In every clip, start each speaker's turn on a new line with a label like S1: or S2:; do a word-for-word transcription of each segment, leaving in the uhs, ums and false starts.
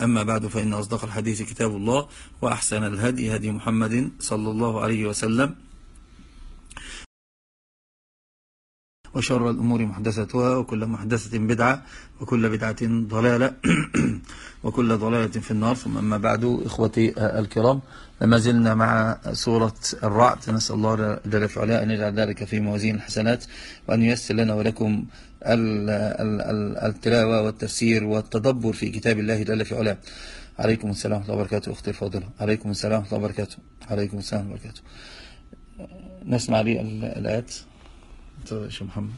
S1: أما بعد فإن أصدق الحديث كتاب الله، وأحسن الهدي هدي محمد صلى الله عليه وسلم، وشر الأمور محدثتها، وكل محدثة بدعة، وكل بدعة ضلالة وكل ضلالة في النار. ثم أما بعد، إخوتي الكرام، لما زلنا مع سورة الرعد، نسأل الله جل في علاه أن يجعل ذلك في موازين الحسنات، وأن ييسر لنا ولكم التلاوة والتفسير والتدبر في كتاب الله جل في علاه. عليكم السلام ورحمة الله وبركاته أختي الفاضلة. عليكم السلام ورحمة الله وبركاته. عليكم السلام ورحمة الله وبركاته. نسمع لي الآيات شو محمد.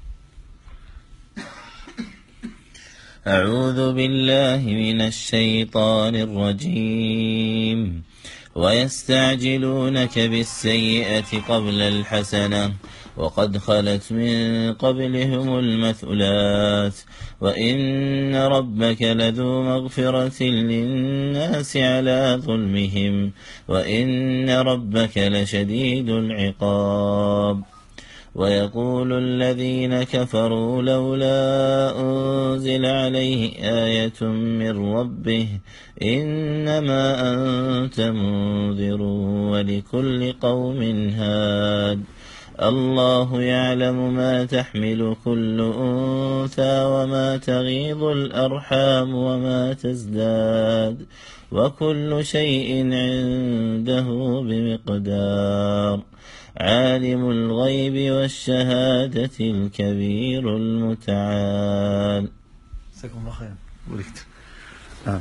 S2: أعوذ بالله من الشيطان الرجيم. ويستعجلونك بالسيئة قبل الحسنة وقد خلت من قبلهم المثلات وإن ربك لذو مغفرة للناس على ظلمهم وإن ربك لشديد العقاب. ويقول الذين كفروا لولا أنزل عليه آية من ربه إنما أنت منذر ولكل قوم هاد الله يعلم ما تحمل كل أنثى وما تغيض الأرحام وما تزداد وكل شيء عنده بمقدار. عالم الغيب والشهادة الكبير المتعال.
S1: جزاكم الله خيرا. ولكت. نعم.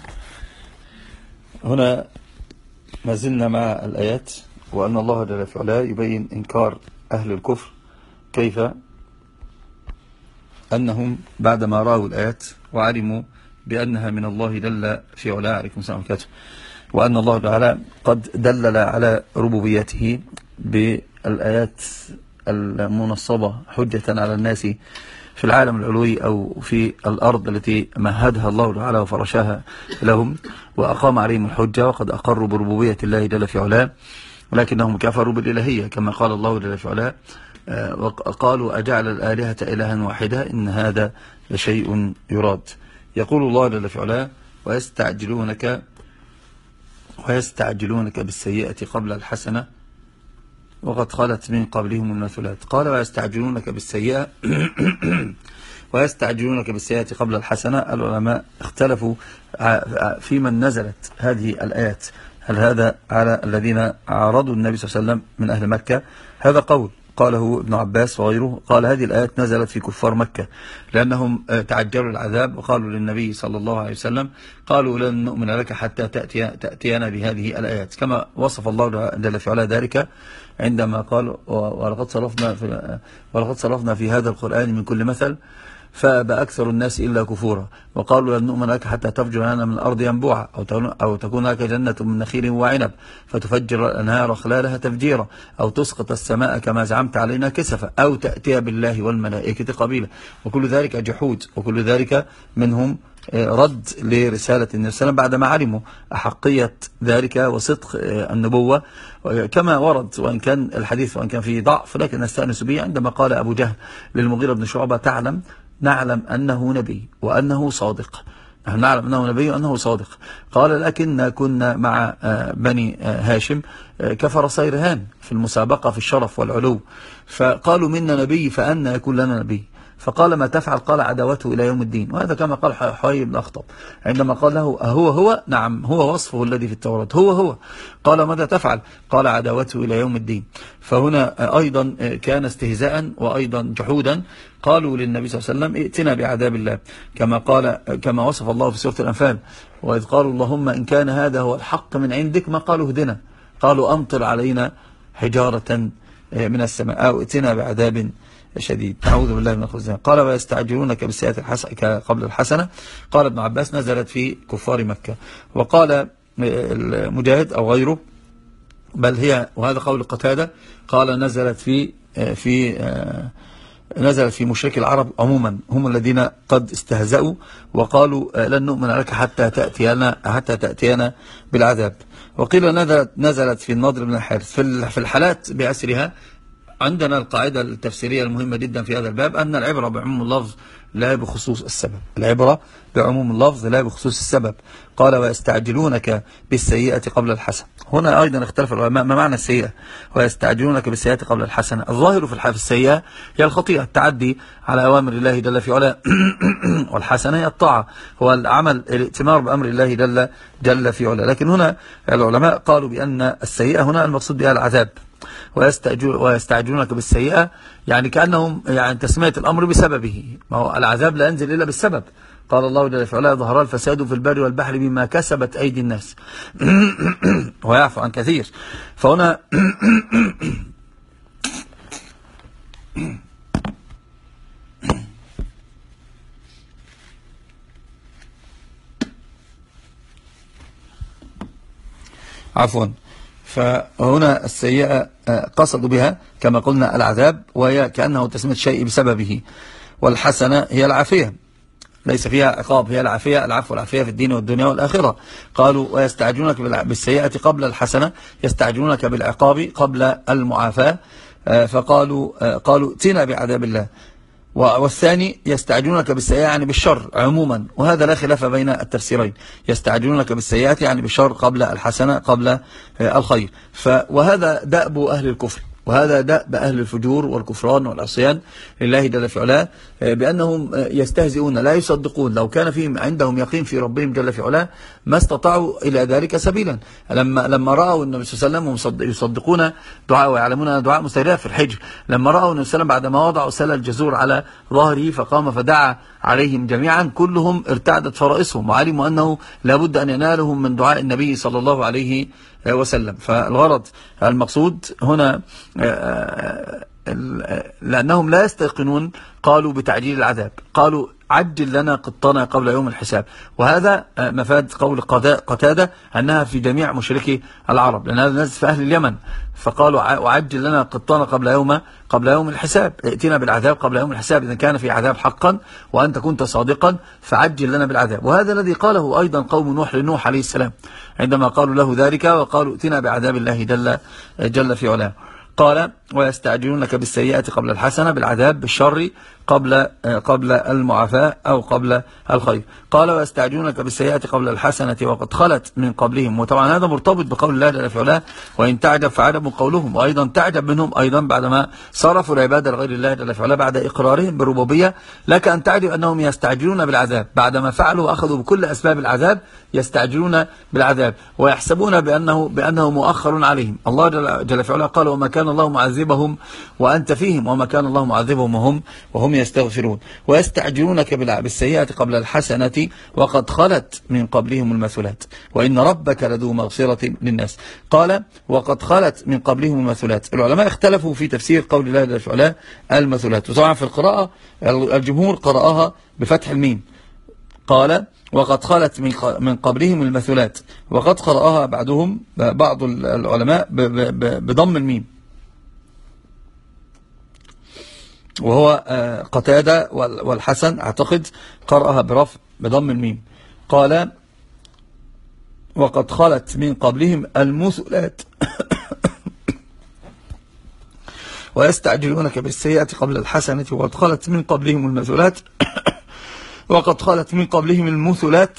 S1: هنا ما زلنا مع الآيات، وأن الله جل في علاه يبين إنكار أهل الكفر، كيف أنهم بعدما رأوا الآيات وعلموا بأنها من الله جل في علاه، عليكم السلام عليكم، وأن الله تعالى قد دلل على ربوبيته بالآيات المنصبة حجة على الناس في العالم العلوي أو في الأرض التي مهدها الله تعالى وفرشها لهم، وأقام عليهم الحجة، وقد أقروا بربوبية الله جل في علاه، ولكنهم كفروا بالإلهية كما قال الله جل في علاه وقالوا أجعل الآلهة إلها واحدة إن هذا لشيء يراد. يقول الله جل في علاه ويستعجلونك ويستعجلونك بالسيئة قبل الحسنة وقد خلت من قبلهم المثلات. قال ويستعجلونك بالسيئة ويستعجلونك بالسيئة قبل الحسنة. العلماء اختلفوا في من نزلت هذه الآيات، هل هذا على الذين عارضوا النبي صلى الله عليه وسلم من أهل مكة؟ هذا قول قاله ابن عباس وغيره، قال هذه الآيات نزلت في كفار مكة لأنهم تعجلوا العذاب وقالوا للنبي صلى الله عليه وسلم، قالوا لن نؤمن لك حتى تأتي تأتينا بهذه الآيات، كما وصف الله جل في علاه ذلك عندما قال ولقد صرفنا في ولقد صرفنا في هذا القرآن من كل مثل فأبى أكثر الناس إلا كفورا وقالوا لن نؤمن لك حتى تفجر لنا من الأرض ينبوعا أو تكون لك جنة من نخيل وعنب فتفجر الأنهار خلالها تفجيرا أو تسقط السماء كما زعمت علينا كسفا أو تأتي بالله والملائكة قبيلا. وكل ذلك جحود، وكل ذلك منهم رد لرسالة النبي صلى الله عليه وسلم بعدما علموا أحقية ذلك وصدق النبوة، كما ورد وإن كان الحديث وإن كان فيه ضعف لكن نستأنس به عندما قال أبو جهل للمغيرة بن شعبة تعلم نعلم أنه نبي وأنه صادق، نحن نعلم أنه نبي وأنه صادق. قال لكن كنا مع بني هاشم كفر صيرهان في المسابقة في الشرف والعلو، فقالوا منا نبي فأنا يكون لنا نبي، فقال ما تفعل؟ قال عداوته إلى يوم الدين. وهذا كما قال حيي بن أخطب عندما قال له أهو هو؟ نعم هو وصفه الذي في التوراة، هو هو. قال ماذا تفعل؟ قال عداوته إلى يوم الدين. فهنا أيضا كان استهزاء وأيضا جحودا. قالوا للنبي صلى الله عليه وسلم ائتنا بعذاب الله كما قال كما وصف الله في سورة الأنفال وإذ قالوا اللهم إن كان هذا هو الحق من عندك ما قالوا اهدنا، قالوا أمطر علينا حجارة من السماء أو ائتنا بعذاب شديد. أعوذ بالله من الخزي. قال ويستعجلونك بالسيئة الحسنة قبل الحسنة. قال ابن عباس نزلت في كفار مكة، وقال المجاهد أو غيره بل هي، وهذا قول قتادة، قال نزلت في في نزلت في مشركي العرب عموما، هم الذين قد استهزأوا وقالوا لن نؤمن لك حتى تأتينا حتى تأتينا بالعذاب. وقيل نزلت نزلت في النضر بن الحارث في الحالات بأسرها عندنا القاعدة التفسيرية المهمة جدا في هذا الباب أن العبرة بعموم اللفظ لا بخصوص السبب. العبرة بعموم اللفظ لا بخصوص السبب. قال ويستعجلونك بالسيئة قبل الحسنة. هنا أيضا اختلف العلماء ما معنى السيئة. ويستعجلونك بالسيئة قبل الحسنة. الظاهر في الحال السيئة هي الخطيئة، التعدي على أوامر الله جل في علاه، والحسنة هي الطاعة، هو العمل الائتمار بأمر الله جل جل في علاه. لكن هنا العلماء قالوا بأن السيئة هنا المقصود بها العذاب. ويستعجلونك بالسيئة يعني كأنهم يعني تسمية الأمر بسببه، ما هو العذاب لا ينزل إلا بالسبب. قال الله جل في علاه ظهر الفساد في البر والبحر بما كسبت أيدي الناس ويعفو عن كثير. فهنا عفوا فهنا السيئة قصدوا بها كما قلنا العذاب، وهي كأنه تسمية الشيء بسببه. والحسنة هي العافية، ليس فيها عقاب، هي العافية، العفو والعافية في الدين والدنيا والآخرة. قالوا ويستعجلونك بالسيئة قبل الحسنة، يستعجلونك بالعقاب قبل المعافاة. فقالوا قالوا ائتنا بعذاب الله. والثاني يستعجلونك بالسيئة يعني بالشر عموما، وهذا لا خلاف بين التفسيرين. يستعجلونك بالسيئة يعني بالشر قبل الحسنة قبل الخير. وهذا دأب أهل الكفر، وهذا دأب أهل الفجور والكفران والعصيان لله جل في علاه، بأنهم يستهزئون لا يصدقون. لو كان فيهم عندهم يقين في ربهم جل في علاه ما استطاعوا إلى ذلك سبيلا. لما لما رأوا النبي صلى الله عليه وسلم يصدقون دعاء ويعلمون أن دعاء مستجاب في الحجر، لما رأوا النبي صلى الله عليه وسلم بعدما وضعوا سل الجزور على ظهره فقام فدعا عليهم جميعا، كلهم ارتعدت فرائصهم وعلموا أنه لابد أن ينالهم من دعاء النبي صلى الله عليه وسلم. فالغرض المقصود هنا لأنهم لا يستيقنون قالوا بتعجيل العذاب، قالوا عجل لنا قطنا قبل يوم الحساب. وهذا مفاد قول قتادة أنها في جميع مشركي العرب، لأن هذا نزل في أهل اليمن، فقالوا وعجل لنا قطنا قبل يوم قبل يوم الحساب، ائتنا بالعذاب قبل يوم الحساب. إذا كان في عذاب حقا وأنت كنت صادقا فعجل لنا بالعذاب. وهذا الذي قاله أيضا قوم نوح لنوح عليه السلام عندما قالوا له ذلك، وقالوا ائتنا بعذاب الله جل, جل في علاه. قال ويستعجلونك بالسيئة قبل الحسنة، بالعذاب بالشر قبل قبل المعافاة أو قبل الخير. قال ويستعجلونك بالسيئة قبل الحسنة وقد خلت من قبلهم. وطبعا هذا مرتبط بقول الله جل في علاه وإن تعجب فعجب قولهم، وأيضا تعجب منهم أيضا بعدما صرفوا العبادة لغير الله جل في علاه بعد إقرارهم بالربوبية. لك أن تعجب أنهم يستعجلون بالعذاب بعدما فعلوا وأخذوا بكل أسباب العذاب، يستعجلون بالعذاب ويحسبون بأنه بأنه مؤخر عليهم. الله جل في علاه قال وما كان الله معذبهم وأنت فيهم وما كان الله معذبهم وهم وهم يستغفرون. ويستعجلونك بالسيئة قبل الحسنة وقد خلت من قبلهم المثلات وإن ربك لذو مغفرة للناس. قال وقد خلت من قبلهم المثلات. العلماء اختلفوا في تفسير قول الله جل في علاه المثلات، وطبعا في القراءة الجمهور قرأها بفتح الميم، قال وقد خلت من قبلهم المثلات، وقد قرأها بعضهم بعض العلماء بضم الميم، وهو قتادة والحسن اعتقد قرأها برفع بضم الميم. قال وقد خلت من قبلهم المثلات ويستعجلونك بالسيئة قبل الحسنة وقد خلت من قبلهم المثلات وقد خلت من قبلهم المثلات.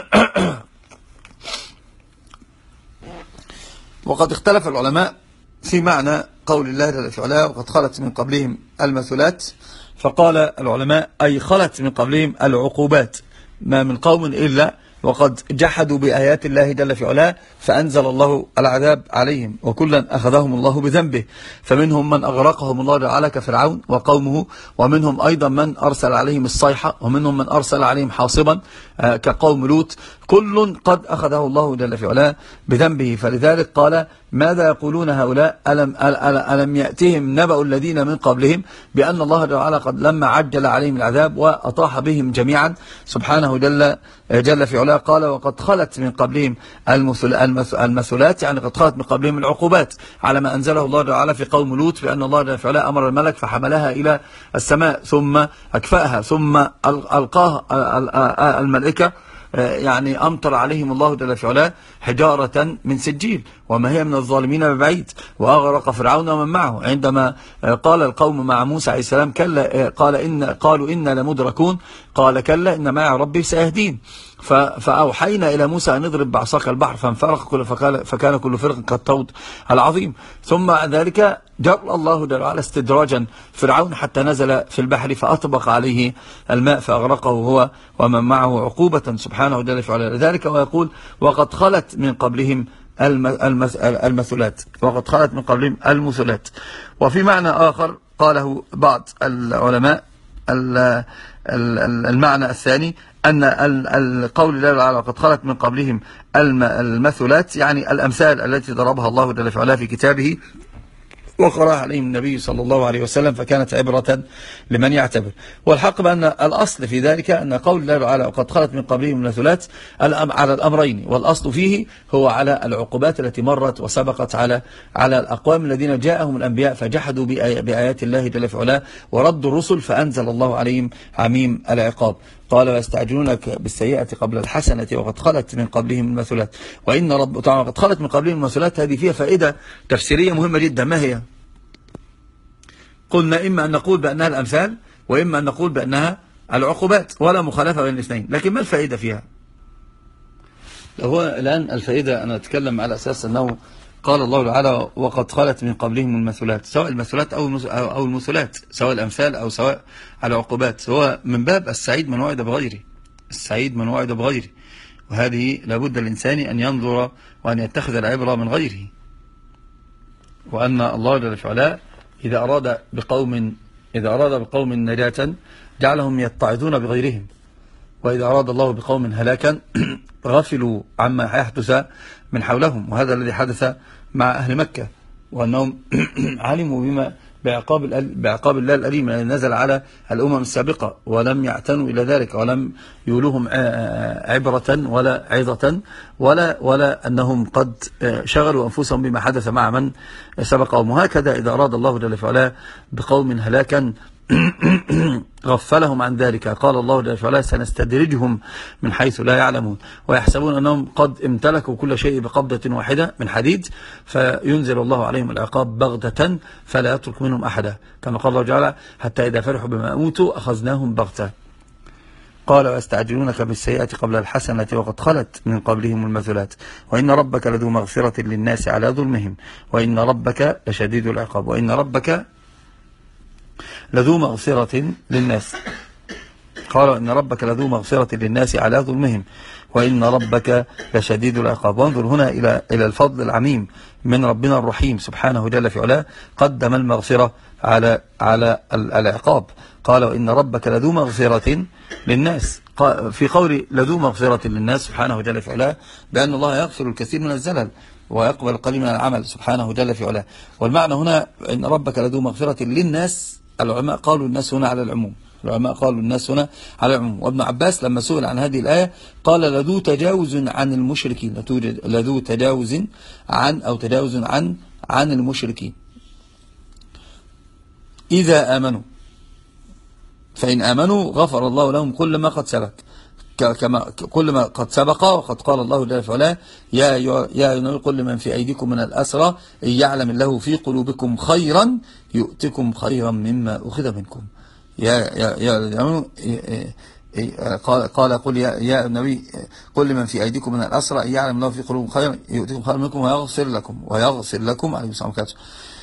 S1: وقد اختلف العلماء في معنى قول الله جل في علاه وقد خلت من قبلهم المثلات. فقال العلماء أي خلت من قبلهم العقوبات، ما من قوم إلا وقد جحدوا بآيات الله جل في علاه فأنزل الله العذاب عليهم، وكلا أخذهم الله بذنبه، فمنهم من أغرقهم الله تعالى كفرعون وقومه، ومنهم أيضا من أرسل عليهم الصيحة، ومنهم من أرسل عليهم حاصبا كقوم لوط، كل قد أخذه الله جل في علاه بذنبه. فلذلك قال ماذا يقولون هؤلاء ألم, ألم يأتهم نبأ الذين من قبلهم بأن الله تعالى قد لما عجل عليهم العذاب وأطاح بهم جميعا سبحانه جل, جل في علاه. قال وقد خلت من قبلهم المثلات، يعني قد خلت من قبلهم العقوبات على ما أنزله الله تعالى في قوم لوط، بأن الله جل في علاه أمر الملك فحملها إلى السماء ثم أكفأها ثم ألقاها الملائكة، يعني أمطر عليهم الله جل في علاه حجارة من سجيل، وما هي من الظالمين ببعيد. وأغرق فرعون ومن معه عندما قال القوم مع موسى عليه السلام كلا، قال إن قالوا إنا لمدركون، قال كلا إن معي ربي سيهدين. فأوحينا إلى موسى أن نضرب بعصاك البحر فانفرق كل فكان كل فرق كالطود العظيم. ثم ذلك جر الله جل وعلا استدراجا فرعون حتى نزل في البحر فأطبق عليه الماء فأغرقه هو ومن معه عقوبة سبحانه جل وعلا. ذلك ويقول وقد خلت من قبلهم المثلات، وقد خلت من قبلهم المثلات. وفي معنى آخر قاله بعض العلماء المعنى الثاني أن القول جل وعلا وقد خلت من قبلهم المثلات يعني الأمثال التي ضربها الله جل وعلا في كتابه وقرأها عليهم النبي صلى الله عليه وسلم فكانت عبرة لمن يعتبر. والحق بأن الأصل في ذلك أن قول الله تعالى وقد خلت من قبلهم المثلات على الأمرين، والأصل فيه هو على العقوبات التي مرت وسبقت على على الأقوام الذين جاءهم الأنبياء فجحدوا بآيات الله جل وعلا وردوا الرسل فأنزل الله عليهم عميم العقاب. قال ويستعجلونك بالسيئة قبل الحسنة وقد خلت من قبلهم المثلات. وإن رب تعالى قد خلت من قبلهم المثلات هذه فيها فائدة تفسيرية مهمة جدا. ما هي؟ قلنا إما أن نقول بأنها الأمثال وإما أن نقول بأنها العقوبات ولا مخالفة بين الاثنين. لكن ما الفائدة فيها؟ هو الآن الفائدة أنا أتكلم على أساس أنه قال الله تعالى وقد خلت من قبلهم المثلات، سواء المثلات أو المثلات، سواء الأمثال أو سواء العقوبات، هو من باب السعيد من وعد بغيره، السعيد من وعد بغيره. وهذه لابد الإنسان أن ينظر وأن يتخذ العبرة من غيره. وأن الله جل وعلا إذا أراد بقوم إذا أراد بقوم نجاة جعلهم يتعظون بغيرهم، وإذا أراد الله بقوم هلاكا غفلوا عما يحدث من حولهم. وهذا الذي حدث مع أهل مكة، وأنهم علموا بما بعقاب بعقاب الله الأليم الذي نزل على الأمم السابقة ولم يعتنوا إلى ذلك ولم يولوهم عبرة ولا عظة ولا ولا أنهم قد شغلوا أنفسهم بما حدث مع من سبقهم. وهكذا إذا أراد الله جل وعلا بقوم هلاكا غفلهم عن ذلك. قال الله جل وعلا سنستدرجهم من حيث لا يعلمون ويحسبون أنهم قد امتلكوا كل شيء بقبضة واحدة من حديد فينزل الله عليهم العقاب بغتة فلا يترك منهم أحدا، كما قال الله تعالى حتى إذا فرحوا بما أوتوا أخذناهم بغتة. قال ويستعجلونك بالسيئة قبل الحسنة وقد خلت من قبلهم المثلات وإن ربك لذو مغفرة للناس على ظلمهم وإن ربك لشديد العقاب. وإن ربك لذو مغفرة للناس، قال إن ربك لذو مغفرة للناس على ظلمهم وإن ربك لشديد العقاب. وانظر هنا إلى إلى الفضل العميم من ربنا الرحيم سبحانه جل في علاه، قدم المغفرة على على العقاب. قال وإن ربك لذو مغفرة للناس، في قول لذو مغفرة للناس سبحانه جل في علاه بأن الله يغفر الكثير من الزلل ويقبل القليل من العمل سبحانه جل في علاه. والمعنى هنا إن ربك لذو مغفرة للناس، العلماء قالوا الناس هنا على العموم، العلماء قالوا الناس هنا على العموم. وابن عباس لما سئل عن هذه الآية قال لذو تجاوز عن المشركين، لذو تجاوز عن أو تجاوز عن عن المشركين إذا آمنوا، فإن آمنوا غفر الله لهم كل ما قد سبق، كما كل ما قد سبق. وقد قال الله جل وعلا يا يا أيها قل لمن في أيديكم من الأسرى إن يعلم الله في قلوبكم خيرا يؤتكم خيرا مما أخذ منكم. يا يا يا قال قال قل يا يا النبي قل لمن في أيديكم من الأسرى إن يعلم الله في قلوبكم خيرا يؤتكم خيرا منكم ويغفر لكم ويغفر لكم عليه السلام كاتب.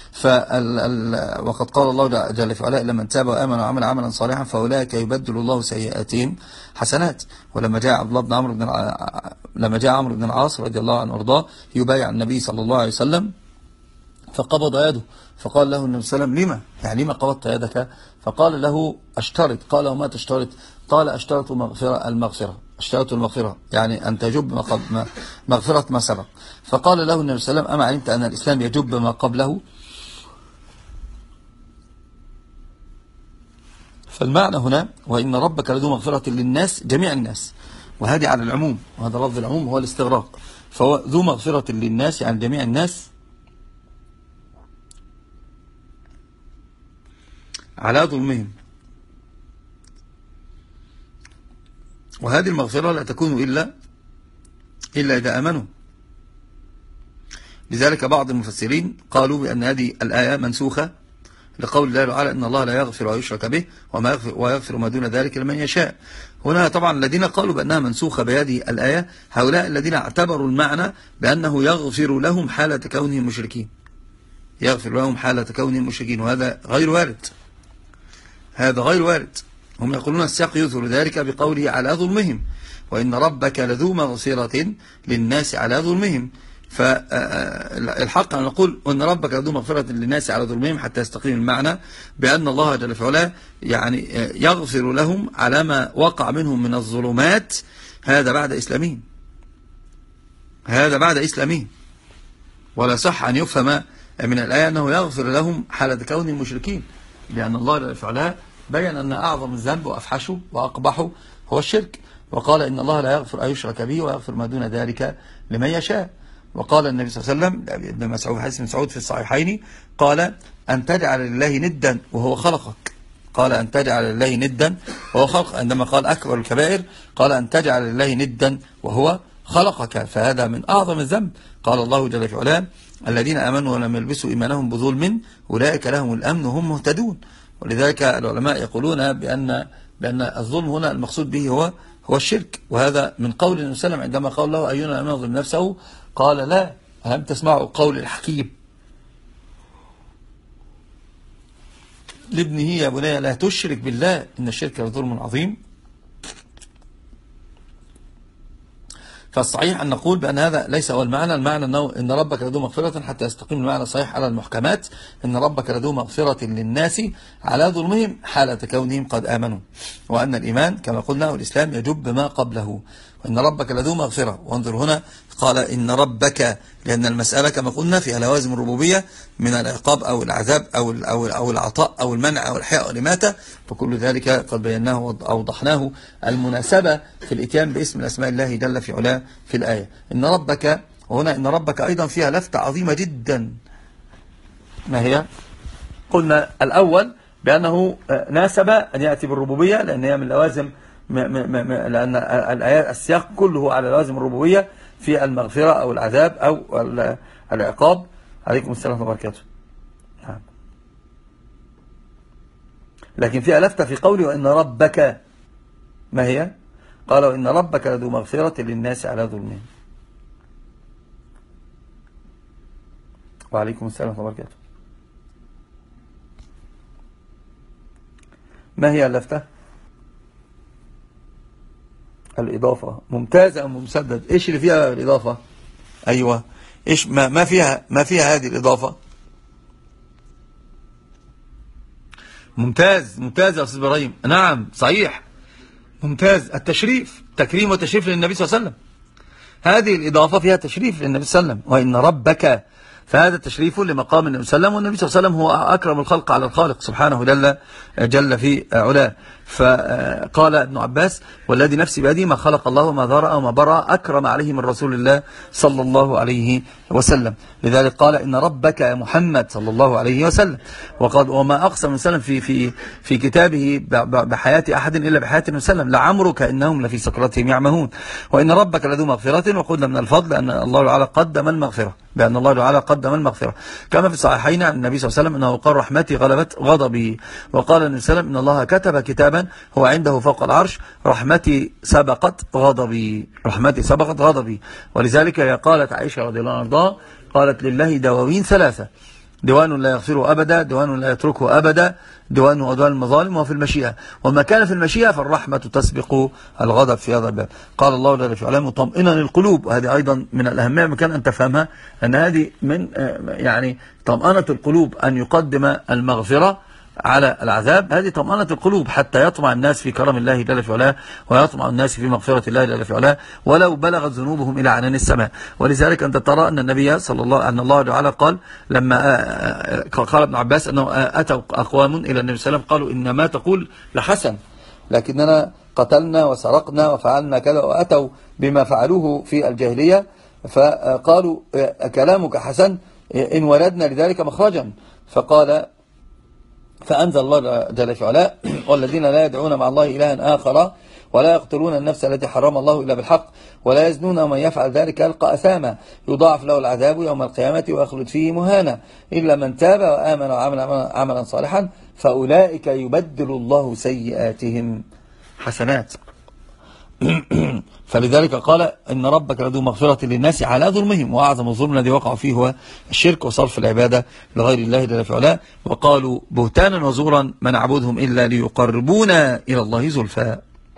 S1: وقد قال الله جل وعلا إلا من تاب وآمن وعمل عملا صالحا فأولئك يبدل الله سيئاتهم حسنات. ولما جاء عبد الله بن عمرو بن لما جاء عمرو بن العاص رضي الله عنه وارضاه يبايع النبي صلى الله عليه وسلم فقبض يده، فقال له النبي صلى الله عليه وسلم لما يعني لما قبضت يدك؟ فقال له أشترط. قال وما تشترط؟ قال أشترط مغفرة المغفرة اشترط المغفرة يعني أن تجب ما مغفرة ما سبق. فقال له النبي صلى الله عليه وسلم أما علمت أن الإسلام يجب ما قبله؟ فالمعنى هنا وإن ربك لذو مغفرة للناس جميع الناس، وهذه على العموم، وهذا لفظ العموم هو الاستغراق. فهو ذو مغفرة للناس يعني جميع الناس على ظلمهم، وهذه المغفرة لا تكون إلا إلا إذا آمنوا، لذلك بعض المفسرين قالوا بأن هذه الآية منسوخة لقول الله تعالى إن الله لا يغفر ويشرك به وما يغفر ويغفر ما دون ذلك لمن يشاء. هنا طبعا الذين قالوا بأنها منسوخة بهذه الآية هؤلاء الذين اعتبروا المعنى بأنه يغفر لهم حالة كونهم مشركين، يغفر لهم حالة كونهم مشركين، وهذا غير وارد، هذا غير وارد. هم يقولون السياق يظهر ذلك بقوله على ظلمهم، وإن ربك لذو مغفرة للناس على ظلمهم. فالحق أن نقول أن ربك لذو مغفرة للناس على ظلمهم حتى يستقيم المعنى بأن الله جل في علاه يعني يغفر لهم على ما وقع منهم من الظلمات. هذا بعد إسلامهم، هذا بعد إسلامهم، ولا صح أن يفهم من الآية أنه يغفر لهم حالة كونهم مشركين، لأن الله جل في علاه بيّن أن أعظم الذنب وأفحشه وأقبحه هو الشرك، وقال إن الله لا يغفر أن يشرك به ويغفر ما دون ذلك لمن يشاء. وقال النبي صلى الله عليه وسلم ابن مسعود حديث ابن مسعود في الصحيحين قال أن تجعل لله ندا وهو خلقك، قال أن تجعل لله ندا وهو خلقك، عندما قال أكبر الكبائر قال أن تجعل لله ندا وهو خلقك، فهذا من أعظم الذنب. قال الله جل في علاه الذين آمنوا ولم يلبسوا إيمانهم بظلم أولئك لهم الأمن وهم مهتدون. ولذلك العلماء يقولون بأن بأن الظلم هنا المقصود به هو هو الشرك، وهذا من قول النبي صلى الله عليه وسلم عندما قال له أينا لم يظلم نفسه قال لا، ألم تسمعوا قول الحكيم لابنه يا بني لا تشرك بالله إن الشرك لظلم عظيم. فالصحيح أن نقول بأن هذا ليس هو المعنى، المعنى أنه إن ربك لذو مغفرة حتى يستقيم المعنى صحيح على المحكمات، إن ربك لذو مغفرة للناس على ظلمهم حالة كونهم قد آمنوا، وأن الإيمان كما قلنا والإسلام يجب ما قبله، وإن ربك لذو مغفرة. وانظر هنا قال إن ربك، لأن المسألة كما قلنا فيها لوازم الربوبية من العقاب أو العذاب أو أو أو العطاء أو المنع أو الحياء أو الإماتة، فكل ذلك قد بيناه وأوضحناه المناسبة في الإتيان باسم الأسماء الله جل في علاه في الآية. إن ربك، وهنا إن ربك أيضا فيها لفتة عظيمة جدا، ما هي؟ قلنا الأول بأنه ناسب أن يأتي بالربوبية لأن هي من لوازم، لأن الآيات السياق كله على لوازم الربوبية في المغفرة أو العذاب أو العقاب. عليكم السلام ورحمة الله وبركاته. لكن فيها لفتة في قوله وإن ربك، ما هي؟ قال وإن ربك لذو مغفرة للناس على ظلمهم. وعليكم السلام ورحمة الله وبركاته. ما هي اللفتة؟ الإضافة. ممتازة أم مسدد؟ إيش اللي فيها الإضافة؟ أيوة، إيش ما, ما فيها ما فيها هذه الإضافة؟ ممتاز ممتاز يا أستاذ إبراهيم، نعم صحيح ممتاز، التشريف، تكريم وتشريف للنبي صلى الله عليه وسلم، هذه الإضافة فيها تشريف للنبي صلى الله عليه وسلم. وإن ربك فهذا تشريف لمقام النبي صلى الله عليه وسلم، والنبي صلى الله عليه وسلم هو أكرم الخلق على الخالق سبحانه جل جل في علاه. فقال ابن عباس والذي نفسي بيده ما خلق الله وما ذرأ وما برأ أكرم عليه من رسول الله صلى الله عليه وسلم. لذلك قال إن ربك يا محمد صلى الله عليه وسلم. وقد وما أقسم وسلم في في في كتابه بحياة أحد إلا بحياة النبي صلى الله عليه وسلم لعمرك إنهم لفي سكرتهم يعمهون. وإن ربك لذو مغفرة، وقلنا من الفضل أن الله تعالى قدم المغفرة، بأن الله تعالى قدم المغفرة كما في الصحيحين عن النبي صلى الله عليه وسلم أنه قال رحمتي غلبت غضبي. وقال النبي صلى الله عليه وسلم إن الله كتب كتابا هو عنده فوق العرش رحمتي سبقت غضبي، رحمتي سبقت غضبي. ولذلك هي قالت عائشة رضي الله عنها قالت لله دواوين ثلاثة، ديوان لا يغفره أبدا، ديوان لا يتركه أبدا، ديوان وديوان المظالم، وفي المشيئة، وما كان في المشيئة فالرحمة تسبق الغضب في هذا الباب. قال الله جل في علاه مطمئنا القلوب، وهذه أيضا من الأهمية مكان أن تفهمها، أن هذه من يعني طمأنة القلوب أن يقدم المغفرة على العذاب، هذه طمأنة القلوب حتى يطمع الناس في كرم الله جل في علاه، ويطمع الناس في مغفرة الله جل في علاه ولو بلغت ذنوبهم إلى عنان السماء. ولذلك أنت ترى أن النبي صلى الله أن الله تعالى قال لما قال ابن عباس أنه أتوا أقوام إلى النبي صلى الله عليه وسلم قالوا إن ما تقول لحسن لكننا قتلنا وسرقنا وفعلنا كذا، وأتوا بما فعلوه في الجاهلية فقالوا كلامك حسن إن وردنا لذلك مخرجا. فقال فأنزل الله جل في علاه والذين لا يدعون مع الله إلها آخر ولا يقتلون النفس التي حرم الله إلا بالحق ولا يزنون، ومن يفعل ذلك يلقى أثاما يضاعف له العذاب يوم القيامة ويخلد فيه مهانا إلا من تاب وآمن وعمل عملا صالحا فأولئك يبدل الله سيئاتهم حسنات. فلذلك قال إن ربك لذو مغفرة للناس على ظلمهم، وأعظم الظلم الذي وقعوا فيه هو الشرك وصرف العبادة لغير الله جل في علاه. وقالوا بهتانا وزورا ما نعبدهم إلا ليقربونا إلى الله زلفى.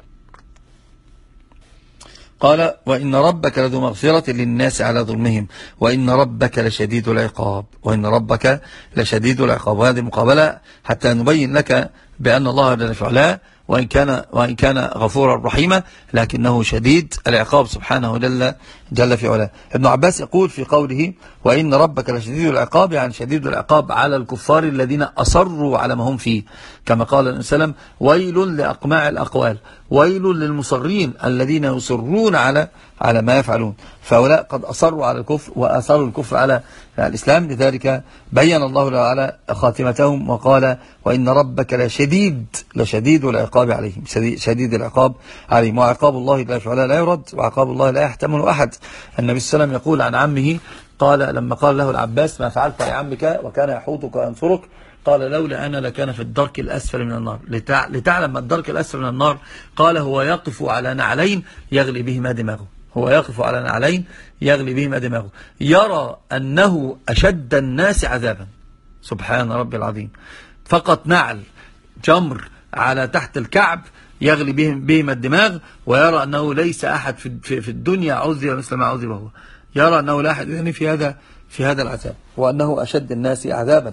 S1: قال وإن ربك لذو مغفرة للناس على ظلمهم وإن ربك لشديد العقاب، وإن ربك لشديد العقاب. وهذه المقابلة حتى نبين لك بأن الله جل في علاه وإن كان, وإن كان غفورا رحيما لكنه شديد العقاب سبحانه جل, جل في علاه. ابن عباس يقول في قوله وإن ربك لشديد العقاب يعني شديد العقاب على الكفار الذين أصروا على ما هم فيه، كما قال النبي صلى الله عليه وسلم ويل لأقماع الأقوال ويل للمصرين الذين يصرون على على ما يفعلون. فهؤلاء قد أصروا على الكفر وأثروا الكفر على الإسلام، لذلك بين الله تعالى خاتمتهم وقال وإن ربك لشديد لشديد العقاب عليهم، شديد العقاب عليهم. وعقاب الله جل في علاه لا يرد وعقاب الله لا يحتمل أحد. النبي صلى الله عليه وسلم يقول عن عمه قال لما قال له العباس ما فعلت لعمك وكان يحوطك وينصرك قال لولا أنا لكان في الدرك الأسفل من النار. لتعلم ما الدرك الأسفل من النار قال هو يقف على نعلين يغلي بهما دماغه، هو يقف على نعلين يغلي بهما دماغه يرى أنه أشد الناس عذابا. سبحان ربي العظيم، فقط نعل جمر على تحت الكعب يغلي بهما الدماغ ويرى أنه ليس أحد في الدنيا عذب مثل ما عذب هو، يرى أنه لا أحد يعني في هذا في هذا العذاب وأنه أشد الناس عذابا.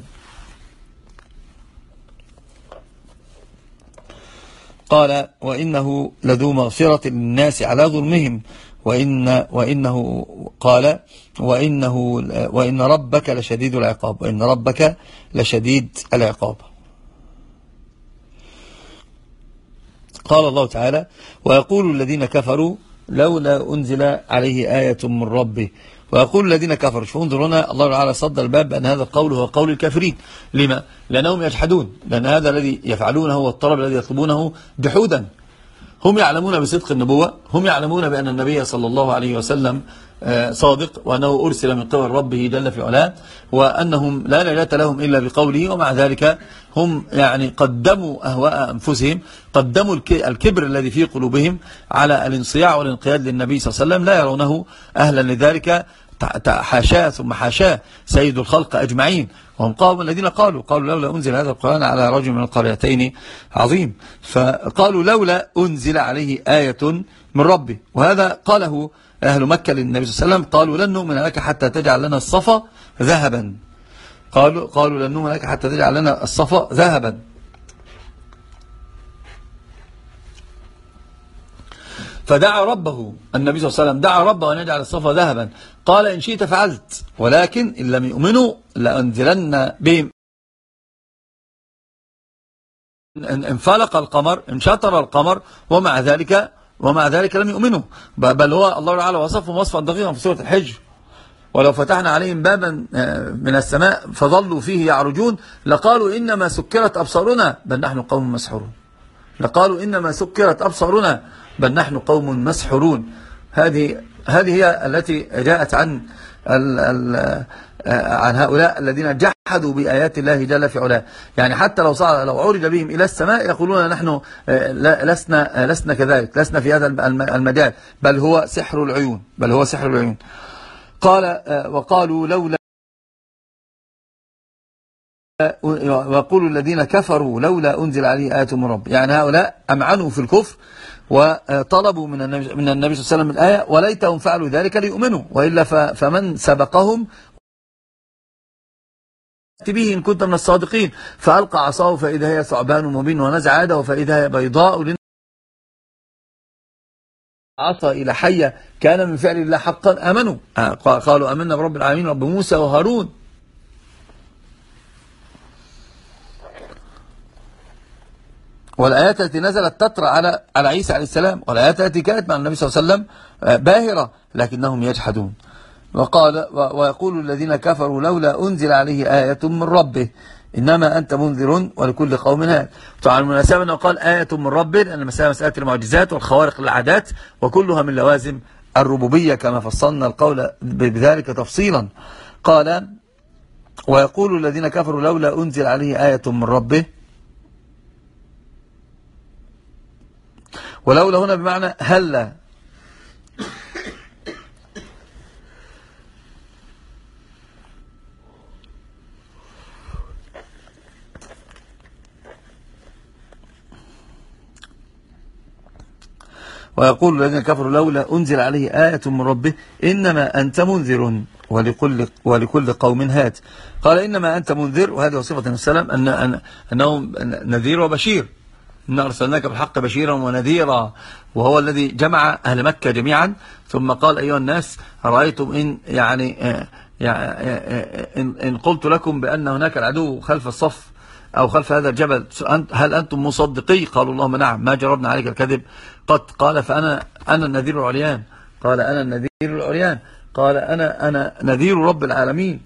S1: قال وإنه لذو مغفرة للناس على ظلمهم وإن وإنه قال وإنه وإن ربك لشديد العقاب وإن ربك لشديد العقاب. قال الله تعالى ويقول الذين كفروا لولا أنزل عليه آية من ربه، ويقول الذين كفروا. فانظر هنا الله تعالى صد الباب بأن هذا القول هو قول الكافرين. لما؟ لأنهم يجحدون، لأن هذا الذي يفعلونه هو الطلب الذي يطلبونه جحودا. هم يعلمون بصدق النبوة، هم يعلمون بأن النبي صلى الله عليه وسلم صادق وأنه أرسل من قبل ربه جل في علاه وأنهم لا نجاة لهم إلا بقوله، ومع ذلك هم يعني قدموا أهواء أنفسهم، قدموا الكبر الذي في قلوبهم على الانصياع والانقياد للنبي صلى الله عليه وسلم، لا يرونه أهلا لذلك حاشاه ثم حاشاه سيد الخلق أجمعين. وهم قوم الذين قالوا قالوا لولا أنزل هذا القرآن على رجل من القريتين عظيم، فقالوا لولا أنزل عليه آية من ربه. وهذا قاله أهل مكة للنبي صلى الله عليه وسلم، قالوا لن نؤمن لك حتى تجعل لنا الصفا ذهبا، قالوا قالوا لن نؤمن لك حتى تجعل لنا الصفا ذهبا. فدعا ربه النبي صلى الله عليه وسلم، دعا ربه أن يجعل الصفا ذهبا، قال إن شئت فعلت ولكن إن لم يؤمنوا لأنزلن بهم. انفلق القمر، انشطر القمر، ومع ذلك ومع ذلك لم يؤمنوا، بل هو الله تعالى وصفهم وصفا دقيقا في سورة الحجر ولو فتحنا عليهم بابا من السماء فظلوا فيه يعرجون لقالوا إنما سكرت أبصارنا بل نحن قوم مسحورون، لقالوا إنما سكرت أبصارنا بل نحن قوم مسحورون. هذه هذه هي التي جاءت عن ال ال عن هؤلاء الذين جحدوا بآيات الله جل في علاه. يعني حتى لو صعد لو عرج بهم إلى السماء يقولون نحن لسنا لسنا كذلك، لسنا في هذا المجال، بل هو سحر العيون، بل هو سحر العيون. قال وقالوا لولا ويقول الذين كفروا لولا أنزل عليه آية من رب، يعني هؤلاء أمعنوا في الكفر وطلبوا من النبي من النبي صلى الله عليه وسلم الآية، وليتهم فعلوا ذلك ليؤمنوا، وإلا فمن سبقهم به إن كنت من الصادقين. فألقى عصاه فإذا هي ثعبان مبين ونزع يده فإذا هي بيضاء عصى إلى حية كان من فعل الله حقا آمنوا، قالوا آمنا برب العالمين رب موسى وهارون. والآيات التي نزلت تترى على على عيسى عليه السلام، والآيات التي كانت مع النبي صلى الله عليه وسلم باهرة لكنهم يجحدون. وقال ويقول الذين كفروا لولا أنزل عليه آية من ربه، إنما أنت منذر ولكل قوم هاد. طبعا المناسبة أنه قال آية من رب، لأن مسألة مسألة المعجزات والخوارق للعادات وكلها من لوازم الربوبية كما فصلنا القول بذلك تفصيلا. قال ويقول الذين كفروا لولا أنزل عليه آية من ربه، ولولا هنا بمعنى هلا. ويقول الذين كفروا لولا أنزل عليه آية من ربه إنما أنت منذر ولكل, ولكل قوم هاد. قال إنما أنت منذر، وهذه وصفة السلام أن أن أنه نذير وبشير، إن أرسلناك بالحق بشيرا ونذيرا، وهو الذي جمع أهل مكة جميعا ثم قال أيها الناس أرأيتم إن يعني إن قلت لكم بأن هناك العدو خلف الصف أو خلف هذا الجبل هل أنتم مصدقي؟ قالوا اللهم نعم ما جربنا عليك الكذب قد. قال فأنا أنا النذير العريان. قال أنا النذير العريان. قال أنا أنا نذير رب العالمين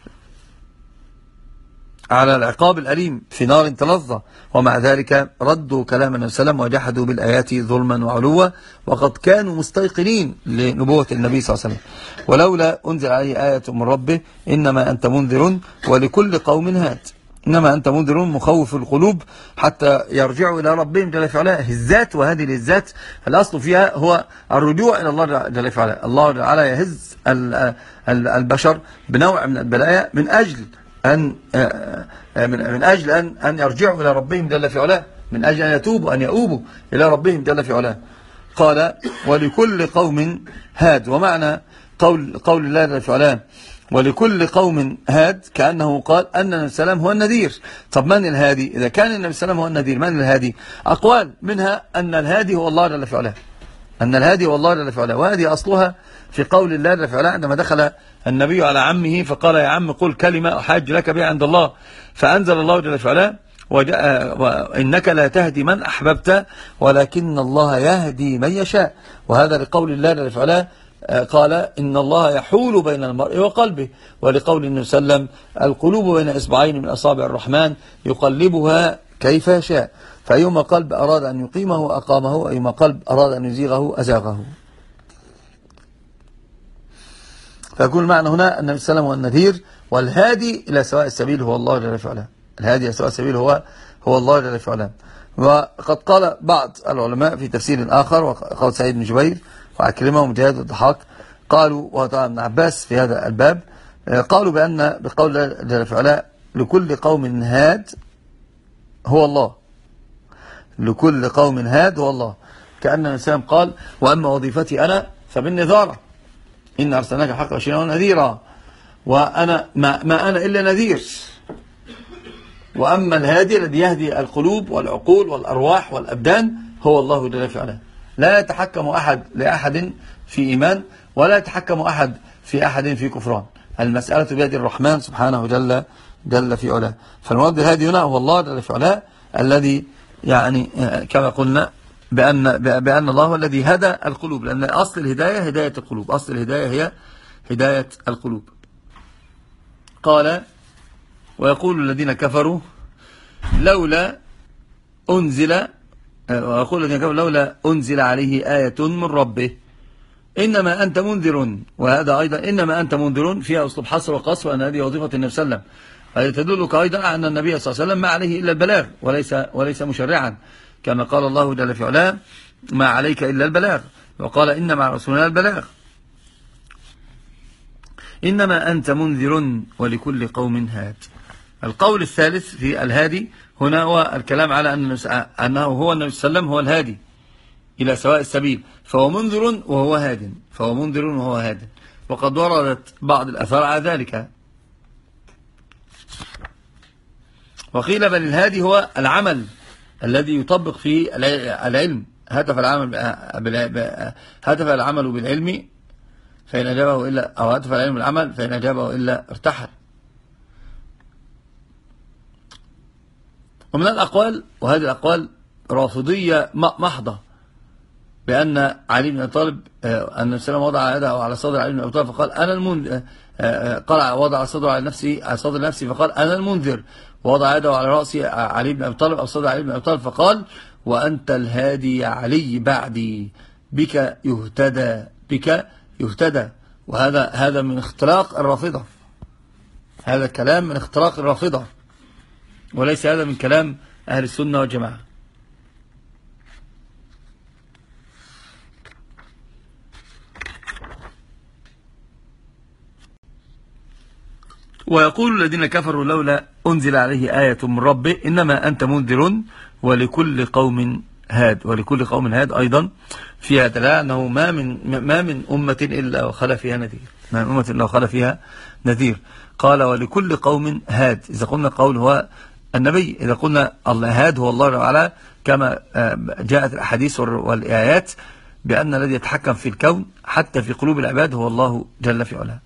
S1: على العقاب الأليم في نار تلظى. ومع ذلك ردوا كلام النبي صلى الله عليه وسلم وجحدوا بالآيات ظلما وعلوا، وقد كانوا مستيقنين لنبوة النبي صلى الله عليه وسلم. ولولا أنزل عليه آية من ربه إنما أنت منذر ولكل قوم هاد. إنما أنت منذر مخوف القلوب حتى يرجعوا إلى ربهم جل في علاه. الذات، وهذه الذات الأصل فيها هو الرجوع إلى الله جل في علاه. الله تعالى يهز البشر بنوع من البلايا من أجل أن من أجل أن أن يرجعوا إلى ربهم جل في علاه، من أجل أن يتوبوا أن يؤوبوا إلى ربهم جل في علاه. قال ولكل قوم هاد. ومعنى قول قول الله جل في علاه ولكل قوم هاد كأنه قال أن النبي صلى الله عليه وسلم هو النذير. طب من الهادي؟ إذا كان النبي صلى الله عليه وسلم هو النذير من الهادي؟ أقوال منها أن الهادي هو الله جل في علاه، أن الهادي هو الله جل في علاه. وهذه أصلها في قول الله جل في علاه عندما دخل النبي على عمه فقال يا عم قل كلمة أحاج لك بها عند الله، فأنزل الله جل في علاه وإنك لا تهدي من أحببت ولكن الله يهدي من يشاء. وهذا لقول الله جل في علاه قال إن الله يحول بين المرء وقلبه، ولقول النبي صلى الله عليه وسلم القلوب بين إصبعين من أصابع الرحمن يقلبها كيف يشاء، فأيما قلب أراد أن يقيمه أقامه، وأيما قلب أراد أن يزيغه أزاغه. فيكون المعنى هنا أن النبي صلى الله عليه وسلم هو النذير، والهادي إلى سواء السبيل هو الله جل في علاه. الهادي إلى سواء السبيل هو هو الله جل في علاه. وقد قال بعض العلماء في تفسير آخر، وقال سعيد بن جبير وعكرمة ومجاهد والضحاك قالوا، وطبعا ابن عباس في هذا الباب، قالوا بأن بقول الله جل في علاه لكل قوم هاد هو الله، لكل قوم هاد هو الله، كأن الإنسان قال وأما وظيفتي أنا فبالنذارة إن أرسلناك حق بشيرا ونذيرا، وأنا ما, ما أنا إلا نذير. وأما الهادي الذي يهدي القلوب والعقول والأرواح والأبدان هو الله جل في علاه. لا يتحكم أحد لأحد في إيمان، ولا يتحكم أحد في أحد في كفران. المسألة بيد الرحمن سبحانه جل جل في علاه. فالمراد الهادي هنا هو الله جل في علاه الذي يعني كما قلنا بأن بأن الله هو الذي هدى القلوب، لأن أصل الهداية هداية القلوب، أصل الهداية هي هداية القلوب. قال ويقول الذين كفروا لولا أنزل ويقول الذين كفروا لولا أنزل عليه آية من ربه إنما أنت منذر. وهذا أيضا إنما أنت منذر فيها أسلوب حصر وقصر، وأن هذه وظيفة النبي صلى الله عليه وسلم. هذه تدلك أيضا أن النبي صلى الله عليه وسلم ما عليه إلا البلاغ وليس وليس مشرعا، كما قال الله جل في علاه ما عليك إلا البلاغ، وقال إن مع رسولنا البلاغ. إنما أنت منذر ولكل قوم هاد. القول الثالث في الهادي هنا هو الكلام على أنه هو النبي صلى الله عليه وسلم هو الهادي إلى سواء السبيل، فهو منذر وهو هاد، فهو منذر وهو هاد. وقد وردت بعض الأثار على ذلك. وقيل بل الهادي هو العمل الذي يطبق فيه العلم. هدف العمل هدف العمل بالعلم فإن أجابه إلا أو هدف العلم بالعمل فإن أجابه إلا ارتحل. ومن الأقوال، وهذه الأقوال رافضية محضة، بأن علي بن أبي طالب أن السلام وضع يده على صدر علي بن أبي طالب فقال أنا المنذر، قال وضع صدره على نفسي على صدر نفسي فقال أنا المنذر، ووضع يده على رأسي علي بن أبي طالب أو صدر علي بن أبي طالب فقال وأنت الهادي يا علي بعدي، بك يهتدى بك يهتدى. وهذا هذا من اختلاق الرافضة، هذا كلام من اختلاق الرافضة، وليس هذا من كلام أهل السنة والجماعة. ويقول الذين كفروا لولا أنزل عليه آية من ربه إنما أنت منذر ولكل قوم هاد. ولكل قوم هاد أيضا فيها دلالة أنه ما من ما من أمة إلا وخلا فيها نذير، ما من أمة إلا وخلا فيها نذير. قال ولكل قوم هاد، إذا قلنا قول هو النبي، إذا قلنا الله هاد هو الله تعالى، كما جاءت الأحاديث والآيات بأن الذي يتحكم في الكون حتى في قلوب العباد هو الله جل في علاه.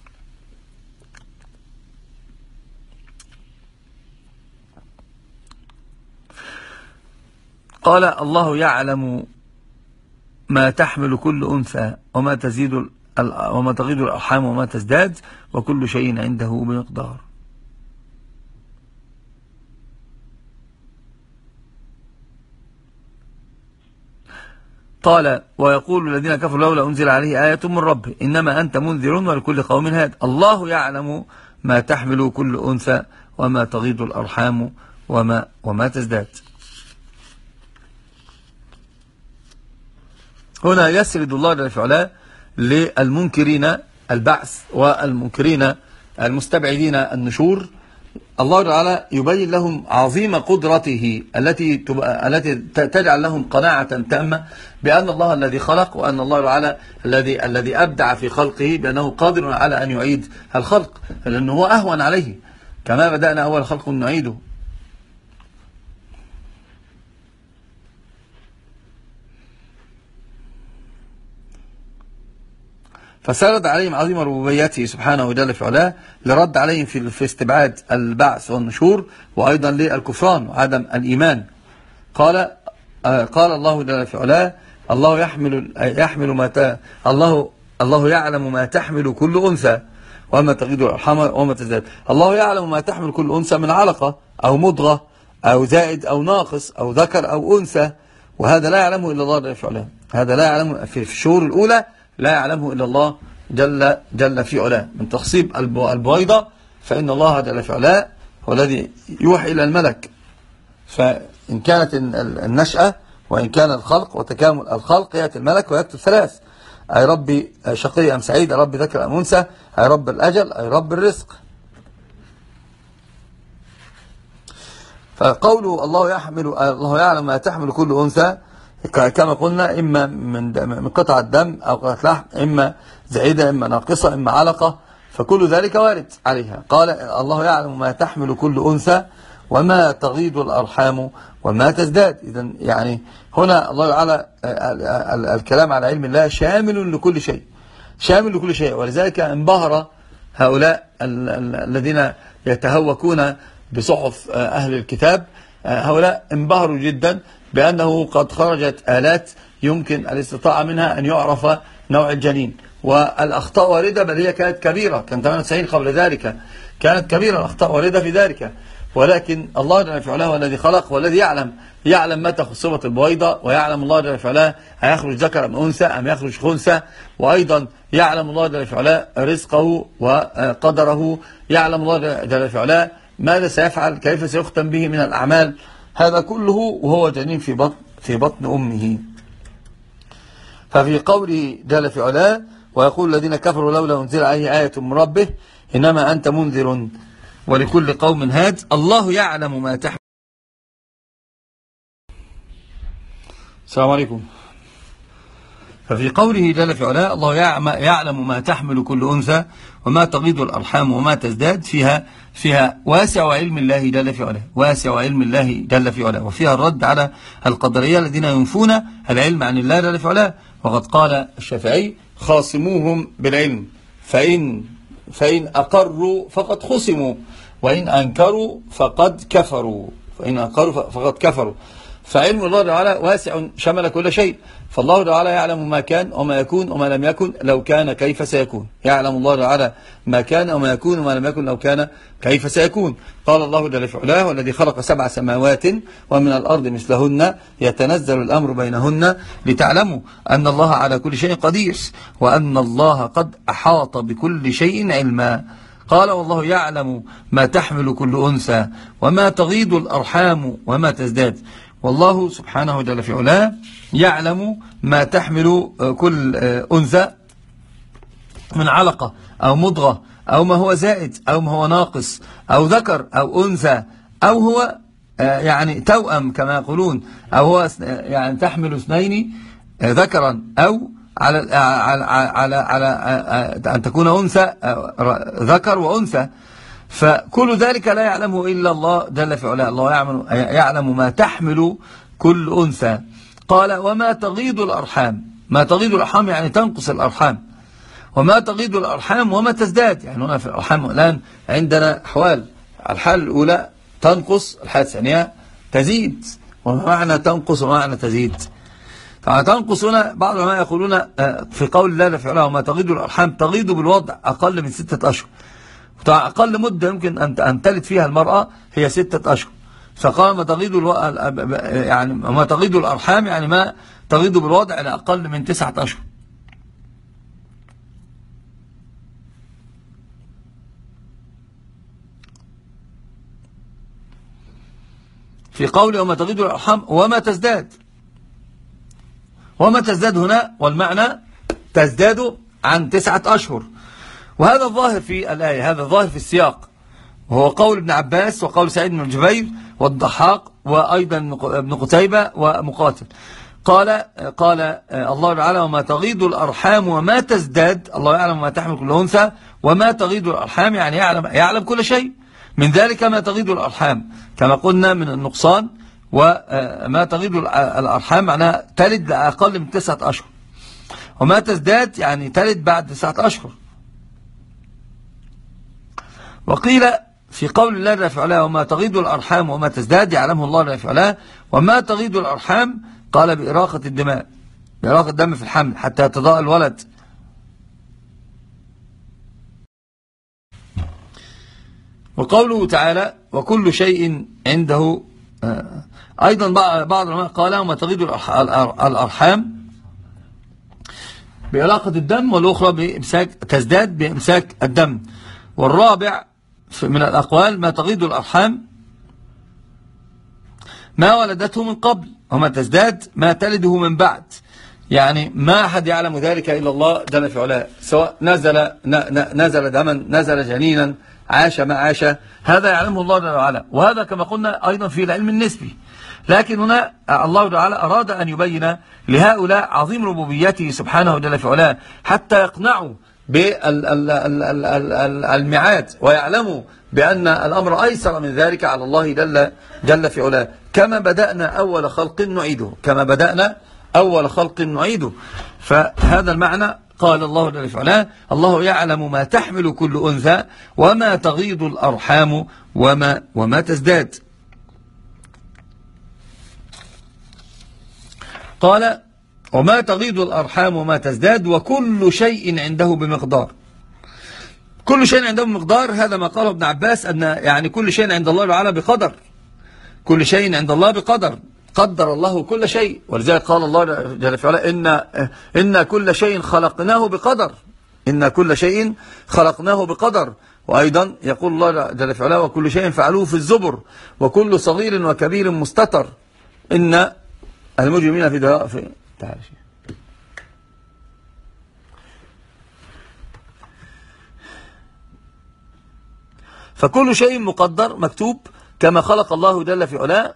S1: قال الله يعلم ما تحمل كل أنثى وما تزيد وما تغيض الأرحام وما تزداد وكل شيء عنده بمقدار. قال ويقول الذين كفروا لولا أنزل عليه آية من ربه إنما أنت منذر ولكل قوم هاد. الله يعلم ما تحمل كل أنثى وما تغيض الأرحام وما, وما تزداد. هنا يسرد الله جل في علاه للمنكرين البعث والمنكرين المستبعدين النشور، الله تعالى يبين لهم عظيم قدرته التي التي تجعل لهم قناعة تامة بأن الله الذي خلق، وأن الله تعالى الذي الذي أبدع في خلقه بأنه قادر على أن يعيد الخلق، لأنه هو أهون عليه، كما بدأنا أول خلق نعيده. فسرد عليهم عظيم ربوبيته سبحانه وجل في علاه لرد عليهم في في استبعاد البعث والنشور، وأيضا للكفران وعدم الإيمان. قال قال الله جل في علاه الله يحمل يحمل ما ت... الله الله يعلم ما تحمل كل أنثى وما تغيض الأرحام وما تزداد. الله يعلم ما تحمل كل أنثى من علقة أو مضغة أو زائد أو ناقص أو ذكر أو أنثى، وهذا لا يعلمه إلا الله جل في علاه. هذا لا يعلمه في الشهور الأولى، لا يعلمه إلا الله جل جل في علاه. من تخصيب البويضة فإن الله جل في علاه هو الذي يوحي إلى الملك، فإن كانت النشأة وإن كان الخلق وتكامل الخلق يأتي الملك ويكتب ثلاث: أي ربي شقي أم سعيد، أي ربي ذكر أم أنثى، أي رب الأجل، أي رب الرزق. فقوله الله يحمل الله يعلم ما تحمل كل أنثى كما قلنا إما من من قطعة دم أو قطعة لحم، إما زائدة إما ناقصة إما علقة، فكل ذلك وارد عليها. قال الله يعلم ما تحمل كل أنثى وما تغيض الأرحام وما تزداد. إذن يعني هنا الله تعالى الكلام على علم الله شامل لكل شيء، شامل لكل شيء. ولذلك انبهر هؤلاء الذين يتهوكون بصحف أهل الكتاب، هؤلاء انبهروا جدا بأنه قد خرجت آلات يمكن الاستطاعة منها أن يعرف نوع الجنين، والأخطاء واردة، بل هي كانت كبيرة، كان ثمانية وتسعين قبل ذلك كانت كبيرة الأخطاء واردة في ذلك. ولكن الله جل في علاه هو الذي خلق والذي يعلم يعلم متى خصبت البويضة، ويعلم الله جل في علاه هيخرج ذكر أم أنثى أم يخرج خنثى، وأيضا يعلم الله جل في علاه رزقه وقدره، يعلم الله جل في علاه ماذا سيفعل، كيف سيختم به من الأعمال، هذا كله وهو جنين في بطن في بطن أمه. ففي قوله جل في علاه ويقول الذين كفروا لولا أنزل عليه آية من ربه إنما أنت منذر ولكل قوم هاد، الله يعلم ما تحمل. السلام عليكم. ففي قوله جل في علاه الله يعلم ما تحمل كل أنثى وما تغيض الأرحام وما تزداد، فيها فيها واسع علم الله جل في علاه، واسع علم الله جل في علاه، وفيها الرد على القدرية الذين ينفون العلم عن الله جل في علاه. وقد قال الشافعي خاصموهم بالعلم، فإن فإن أقروا فقد خصموا، وإن أنكروا فقد كفروا، فإن أنكروا فقد كفروا. فعلم الله تعالى واسع شمل كل شيء. فالله تعالى يعلم ما كان وما يكون وما لم يكن لو كان كيف سيكون. يعلم الله تعالى ما كان وما يكون وما لم يكن لو كان كيف سيكون. قال الله جل في علاه: والذي خلق سبع سماوات ومن الأرض مثلهن يتنزل الأمر بينهن لتعلموا أن الله على كل شيء قدير وأن الله قد أحاط بكل شيء علما. قال: والله يعلم ما تحمل كل أنثى وما تغيض الأرحام وما تزداد. والله سبحانه جل في علاه يعلم ما تحمل كل أنثى من علقة أو مضغة أو ما هو زائد أو ما هو ناقص أو ذكر أو أنثى أو هو يعني توأم كما يقولون، أو هو يعني تحمل اثنين ذكرا أو على على على على أن تكون أنثى ذكر وأنثى. فكل ذلك لا يعلمه إلا الله جل في علاه. الله يعلم, يعلم ما تحمل كل أنثى. قال: وما تغيض الأرحام. ما تغيض الأرحام يعني تنقص الأرحام. وما تغيض الأرحام وما تزداد. يعني هنا في الأرحام الآن عندنا أحوال. الحالة الأولى تنقص، الحالة الثانية تزيد. وما معنى تنقص وما معنى تزيد؟ تنقص هنا بعض العلماء يقولون في قول الله جل في علاه: وما تغيض الأرحام، تغيض بالوضع أقل من ستة أشهر. أقل مدة يمكن أن تلد فيها المرأة هي ستة أشهر. فقال: ما تغيض الو... يعني ما تغيض الأرحام يعني ما تغيض بالوضع لأقل من تسعة أشهر. في قوله: وما تغيض الأرحام وما تزداد. وما تزداد هنا والمعنى تزداد عن تسعة أشهر. وهذا الظاهر في الآية، هذا الظاهر في السياق، وهو قول ابن عباس وقول سعيد بن جبير والضحاك وأيضا ابن قتيبة ومقاتل. قال قال الله تعالى: وما تغيض الأرحام وما تزداد. الله يعلم ما تحمل كل أنثى وما تغيض الأرحام يعني يعلم, يعلم كل شيء. من ذلك ما تغيض الأرحام كما قلنا من النقصان، وما تغيض الأرحام معناها تلد لأقل من تسعة أشهر. وما تزداد يعني تلد بعد تسعة أشهر. وقيل في قول الله جل في علاه: وما تغيض الأرحام وما تزداد يعلمه الله جل في علاه. وما تغيض الأرحام قال بإراقة الدماء، بإراقة الدم في الحمل حتى يتضاء الولد. وقوله تعالى: وكل شيء عنده. أيضا بعض العلماء قال: وما تغيض الأرحام بإراقة الدم، والأخرى بإمساك، تزداد بإمساك الدم. والرابع من الأقوال: ما تغيض الأرحام ما ولدته من قبل، وما تزداد ما تلده من بعد. يعني ما أحد يعلم ذلك إلا الله جل في علاه، سواء نزل نزل دما، نزل جنينا، عاش ما عاش، هذا يعلمه الله جل وعلا. وهذا كما قلنا أيضا في العلم النسبي. لكن هنا الله تعالى أراد أن يبين لهؤلاء عظيم ربوبيته سبحانه جل في علاه حتى يقنعوا بالميعاد ويعلموا بأن الأمر أيسر من ذلك على الله جل, جل في علاه. كما بدأنا أول خلق نعيده، كما بدأنا أول خلق نعيده. فهذا المعنى. قال الله جل في علاه: الله يعلم ما تحمل كل أنثى وما تغيض الأرحام وما, وما تزداد. قال: وما تغيض الأرحام وما تزداد وكل شيء عنده بمقدار. كل شيء عنده بمقدار، هذا ما قاله ابن عباس، أن يعني كل شيء عند الله تعالى بقدر. كل شيء عند الله بقدر، قدر الله كل شيء. ولذلك قال الله جل في علاه: إن, إن كل شيء خلقناه بقدر، إن كل شيء خلقناه بقدر. وأيضا يقول الله جل في علاه: وكل شيء فعلوه في الزبر وكل صغير وكبير مستتر. إن المجرمين في دراء في تعال شيء. فكل شيء مقدر مكتوب كما خلق الله جل في علاه.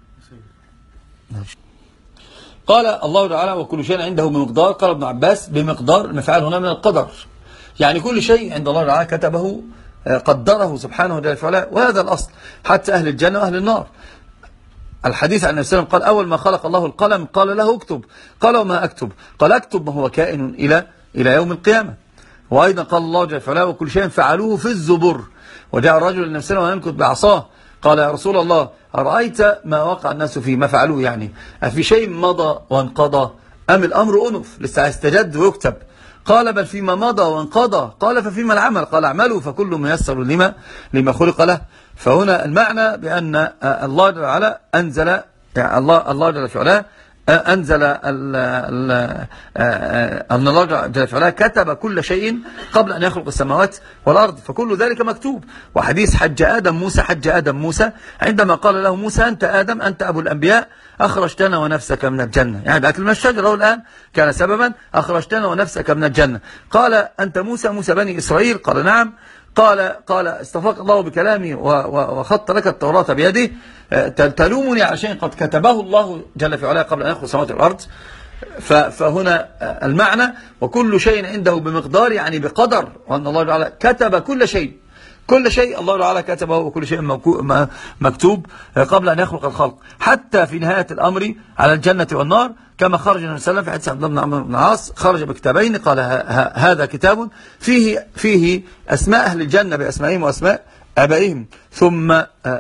S1: قال الله تعالى: وكل شيء عنده بمقدار. قال ابن عباس: بمقدار المفعول هنا من القدر، يعني كل شيء عند الله تعالى كتبه قدره سبحانه جل في علاه. وهذا الأصل حتى أهل الجنة وأهل النار. الحديث عن النبي صلى الله عليه وسلم قال: أول ما خلق الله القلم قال له اكتب. قال: وما أكتب؟ قال: اكتب ما هو كائن إلى إلى يوم القيامة. وأيضا قال الله جل وعلا: وكل شيء فعلوه في الزبر. وجاء الرجل للنبي صلى الله عليه وسلم ينكت بعصاه، قال يا رسول الله أرأيت ما وقع الناس فيه، ما فعلوه يعني، أفي شيء مضى وانقضى أم الأمر أنف لسه يستجد ويكتب؟ قال بل فيما مضى وانقضى. قال ففيما العمل؟ قال اعملوا فكل ميسر لما لما خلق له. فهنا المعنى بأن الله جل وعلا أنزل، يعني الله الله جل وعلا أنزل ال ال أن الله جل وعلا كتب كل شيء قبل أن يخلق السماوات والأرض، فكل ذلك مكتوب. وحديث حج آدم موسى حج آدم موسى عندما قال له موسى أنت آدم أنت أبو الأنبياء أخرجتنا ونفسك من الجنة، يعني بأكل من الشجرة الآن كان سببا أخرجتنا ونفسك من الجنة. قال أنت موسى موسى بني إسرائيل؟ قال نعم. قال قال استفاق الله بكلامي وخط لك التوراة بيده، تلومني على شيء قد كتبه الله جل في علاه قبل أن يخلق السماوات والأرض. فهنا المعنى وكل شيء عنده بمقدار، يعني بقدر، وأن الله تعالى كتب كل شيء، كل شيء الله تعالى كتبه، وكل شيء مكتوب قبل أن يخلق الخلق، حتى في نهاية الأمر على الجنة والنار، كما خرج النبي صلى الله عليه وسلم في حديث عبد الله بن عمرو بن العاص، خرج بكتابين قال هذا كتاب فيه فيه أسماء أهل الجنة بأسمائهم وأسماء آبائهم، ثم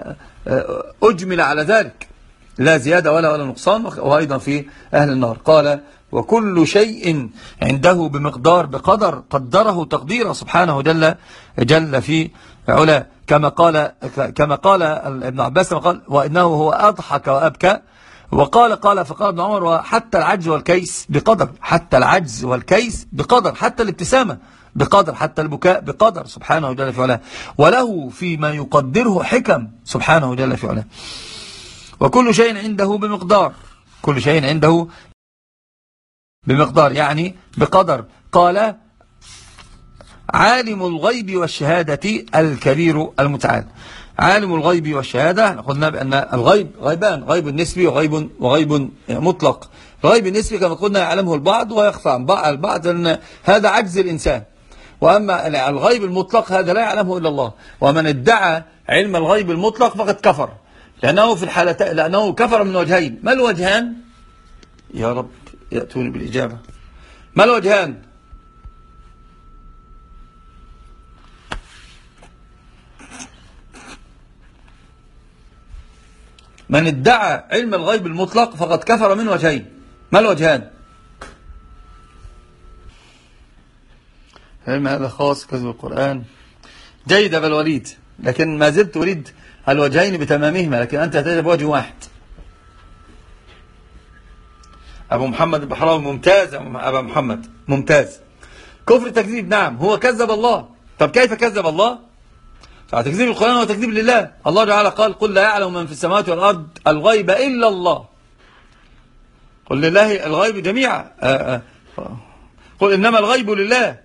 S1: أجمل على ذلك لا زيادة ولا ولا نقصان، وأيضا في أهل النار. قال وكل شيء عنده بمقدار بقدر قدره تقديره سبحانه جل جل في علاه، كما قال كما قال ابن عباس قال وإنه هو أضحك وأبكى. وقال قال فقال ابن عمر وحتى العجز والكيس بقدر، حتى العجز والكيس بقدر، حتى الابتسامة بقدر، حتى البكاء بقدر سبحانه جل في علاه، وله فيما يقدره حكم سبحانه جل في علاه. وكل شيء عنده بمقدار، كل شيء عنده بمقدار يعني بقدر. قال عالم الغيب والشهادة الكبير المتعال. عالم الغيب والشهادة، قلنا بأن الغيب غيبان، غيب نسبي وغيب وغيب مطلق. الغيب النسبي كما قلنا يعلمه البعض ويخفى عن البعض، أن هذا عجز الإنسان. وأما الغيب المطلق هذا لا يعلمه إلا الله، ومن ادعى علم الغيب المطلق فقد كفر، لأنه في الحالتين لأنه كفر من وجهين. ما الوجهان؟ يا رب يأتوني بالإجابة. ما الوجهان؟ من ادعى علم الغيب المطلق فقد كفر من وجهين. ما الوجهان؟ علم هذا خاص كذب القرآن. جيد أبا الوليد، لكن ما زلت أريد الوجهين بتمامهما، لكن أنت تجد وجه واحد. أبو محمد البحراوي ممتاز. أبا محمد ممتاز. كفر تكذيب، نعم هو كذب الله. طب كيف كذب الله؟ تكذيب القرآن هو تكذيب لله. الله تعالى قال قل لا يعلم من في السماوات والأرض الغيب إلا الله. قل لله الغيب جميعا. قل إنما الغيب لله.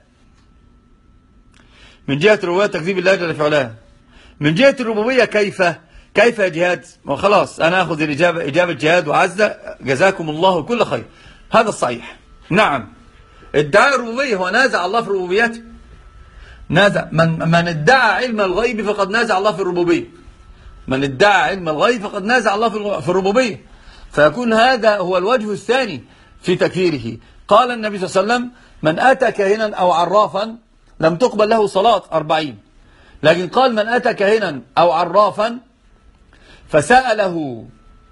S1: من جهة الربوبية تكذيب الله جل في علاه. من جهة الربوبية كيف كيف يا جهاد؟ وخلاص أنا أخذ الإجابة إجابة جهاد وعزة، جزاكم الله كل خير، هذا الصحيح. نعم ادعاء الربوبية هو نازع الله في ربوبيته. نازع من من ادعى علم الغيب فقد نازع الله في الربوبية. من ادعى علم الغيب فقد نازع الله في الربوبية، فيكون هذا هو الوجه الثاني في تكفيره. قال النبي صلى الله عليه وسلم من أتى كاهنا أو عرافا لم تقبل له صلاة أربعين، لكن قال من أتى كاهنا أو عرافا فسأله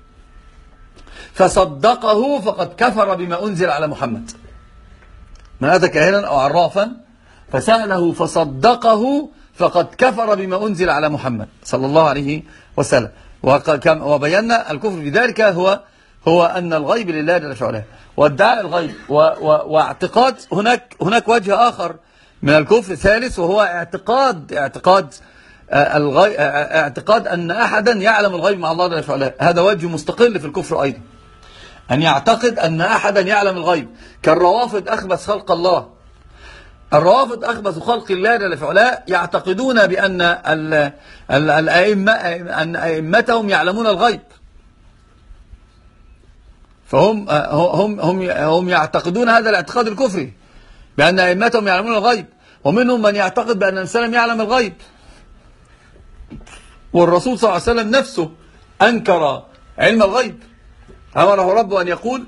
S1: فصدقه فقد كفر بما أنزل على محمد. من أتى كاهنا أو عرافا فسأله فصدقه فقد كفر بما أنزل على محمد صلى الله عليه وسلم. وبينا الكفر في ذلك هو هو أن الغيب لله جل وعلا، وادعاء الغيب واعتقاد. هناك هناك وجه آخر من الكفر ثالث، وهو اعتقاد اعتقاد الغيب، اعتقاد أن أحدا يعلم الغيب مع الله جل وعلا. هذا وجه مستقل في الكفر أيضا، أن يعتقد أن أحدا يعلم الغيب، كالروافض أخبث خلق الله. الروافض أخبث خلق الله جل وعلا يعتقدون بأن الأئمة أن أئمتهم يعلمون الغيب، فهم هم هم هم يعتقدون هذا الاعتقاد الكفري بأن أئمتهم يعلمون الغيب. ومنهم من يعتقد بأن الإنسان يعلم الغيب، والرسول صلى الله عليه وسلم نفسه أنكر علم الغيب، أمره ربه أن يقول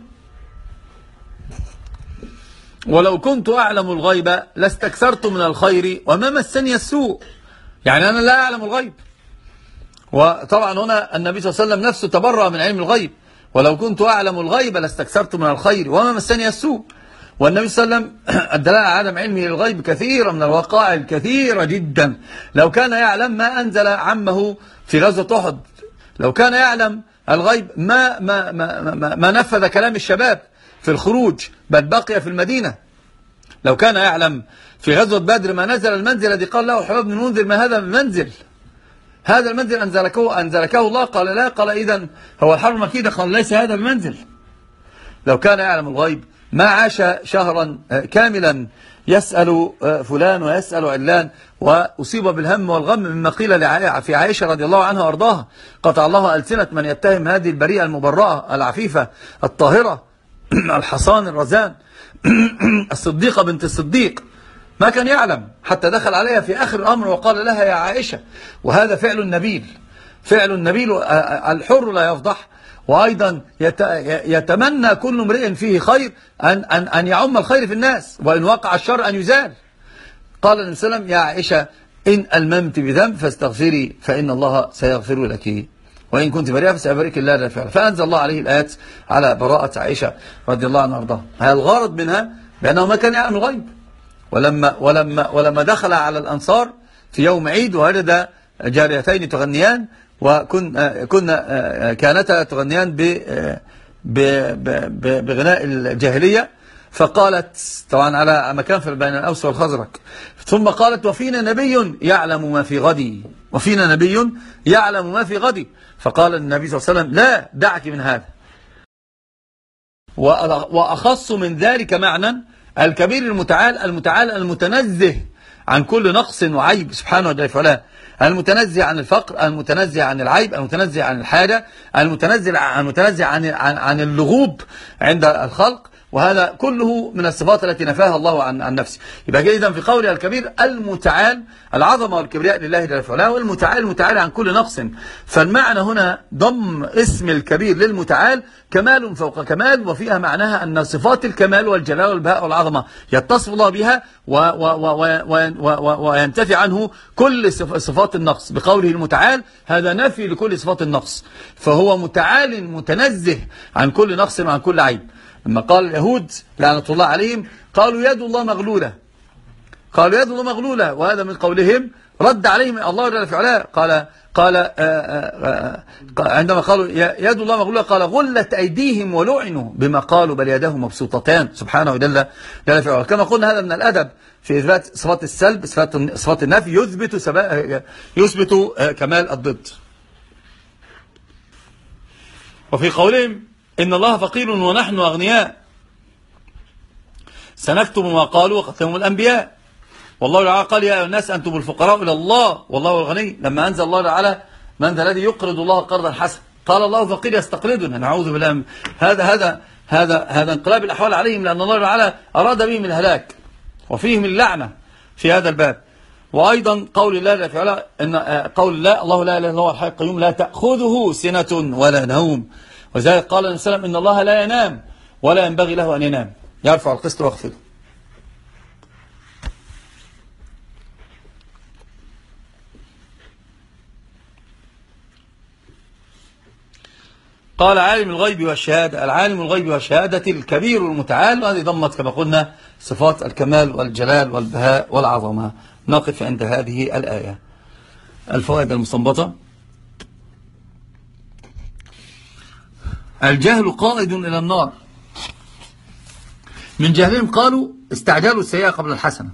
S1: ولو كنت أعلم الغيب لاستكثرت من الخير وما مسني السوء. يعني أنا لا أعلم الغيب، وطبعا هنا النبي صلى الله عليه وسلم نفسه تبرأ من علم الغيب، ولو كنت أعلم الغيب لاستكثرت من الخير وما مسني السوء. والنبي صلى الله عليه وسلم الدلالة على عدم علمه للغيب كثيرة من الوقائع الكثيرة جدا. لو كان يعلم ما أنزل عمه في غزوة أحد، لو كان يعلم الغيب ما, ما, ما, ما, ما نفذ كلام الشباب في الخروج، بل بقي في المدينة. لو كان يعلم في غزوة بدر ما نزل المنزل الذي قال له حباب بن المنذر ما هذا المنزل، هذا المنزل أنزلكه, أنزلكه الله، قال لا، قال إذن هو الحرب المكيدة، قال ليس هذا المنزل. لو كان يعلم الغيب ما عاش شهرا كاملا يسأل فلان ويسأل علان، وأصيب بالهم والغم مما قيل في عائشة رضي الله عنها وأرضاها، قطع الله ألسنة من يتهم هذه البريئة المبرأة العفيفة الطاهرة الحصان الرزان الصديقة بنت الصديق. ما كان يعلم حتى دخل عليها في آخر الأمر وقال لها يا عائشة، وهذا فعل النبيل، فعل النبيل الحر لا يفضح. وأيضا يتمنى كل امرئ فيه خير أن, أن, أن يعم الخير في الناس، وإن وقع الشر أن يزال. قال النبي صلى الله عليه وسلم يا عائشة إن ألممت بذنب فاستغفري فإن الله سيغفر لك، وإن كنت بريئة فسيبارك الله لا فعل. فأنزل الله عليه الآيات على براءة عائشة رضي الله عنها وارضاها. هذا الغرض منها بأنه ما كان يعلم الغيب. ولما, ولما, ولما دخل على الأنصار في يوم عيد ووجد جاريتين تغنيان، وكنا كنا كانتا تغنيان بغناء الجاهلية، فقالت طبعا على مكان في بين الأوس والخزرج، ثم قالت وفينا نبي يعلم ما في غدي، وفينا نبي يعلم ما في غدي. فقال النبي صلى الله عليه وسلم لا، دعك من هذا. وأخص من ذلك معنى الكبير المتعال المتعال المتنزه عن كل نقص وعيب سبحانه وتعالى، المتنزه عن الفقر، المتنزه عن العيب، المتنزه عن الحاجة، المتنزه المتنزه عن عن عن اللغوب عند الخلق. وهذا كله من الصفات التي نفاها الله عن عن نفسه. يبقى إذن في قوله الكبير المتعال، العظمة والكبرياء لله جل وعلا، والمتعال المتعال عن كل نقص. فالمعنى هنا ضم اسم الكبير للمتعال كمال فوق كمال، وفيها معناها أن صفات الكمال والجلال والبهاء والعظمة يتصف الله بها وينتفي عنه كل صفات النقص. بقوله المتعال هذا نفي لكل صفات النقص، فهو متعال متنزه عن كل نقص وعن كل عيب. لما قال اليهود لعنة الله عليهم قالوا يد الله مغلولة، قالوا يد الله مغلولة، وهذا من قولهم رد عليهم الله جل وعلا. قال قال آآ آآ عندما قالوا يد الله مغلولة قال غلت أيديهم ولعنوا بما قالوا بل يداه مبسوطتان سبحانه جل وعلا. كما قلنا هذا من الأدب في إثبات صفات السلب، صفات صفات النفي يثبت يثبت كمال الضد. وفي قولهم إن الله فقير ونحن أغنياء سنكتب ما قالوا وقتلهم الأنبياء، والله تعالى قال يا أيها الناس أنتم الفقراء إلى الله والله الغني. لما أنزل الله تعالى من ذا الذي يقرض الله قرضا حسنا، قال الله فقير يستقرضنا، نعوذ بالله. هذا هذا هذا هذا انقلاب الأحوال عليهم، لأن الله تعالى أراد بهم الهلاك وفيهم اللعنة في هذا الباب. وأيضا قول الله جل وعلا إن قول الله الله لا إله إلا هو الحي القيوم لا تأخذه سنة ولا نوم، وذلك قال النبي صلى الله عليه وسلم إن الله لا ينام ولا ينبغي له أن ينام، يرفع القسط ويخفضه. قال عالم الغيب والشهادة، العالم الغيب والشهادة الكبير المتعال، وهذه ضمت كما قلنا صفات الكمال والجلال والبهاء والعظمة. نقف عند هذه الآية. الفوائد المستنبطة: الجهل قائد إلى النار. من جهلهم قالوا استعجلوا السيئة قبل الحسنة.